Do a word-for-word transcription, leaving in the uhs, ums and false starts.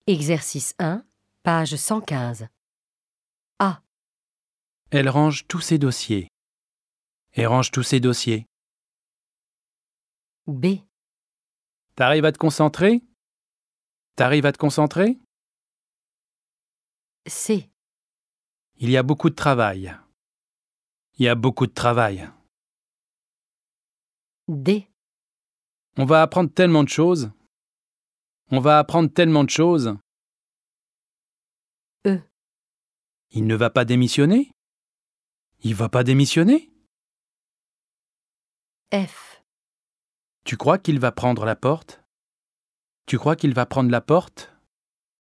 Exercice un, page cent quinze. A. Elle range tous ses dossiers. Elle range tous ses dossiers. B. T'arrives à te concentrer? T'arrives à te concentrer? C. Il y a beaucoup de travail. Il y a beaucoup de travail. D. On va apprendre tellement de choses. On va apprendre tellement de choses. E. Il ne va pas démissionner? Il va pas démissionner? F. Tu crois qu'il va prendre la porte? Tu crois qu'il va prendre la porte?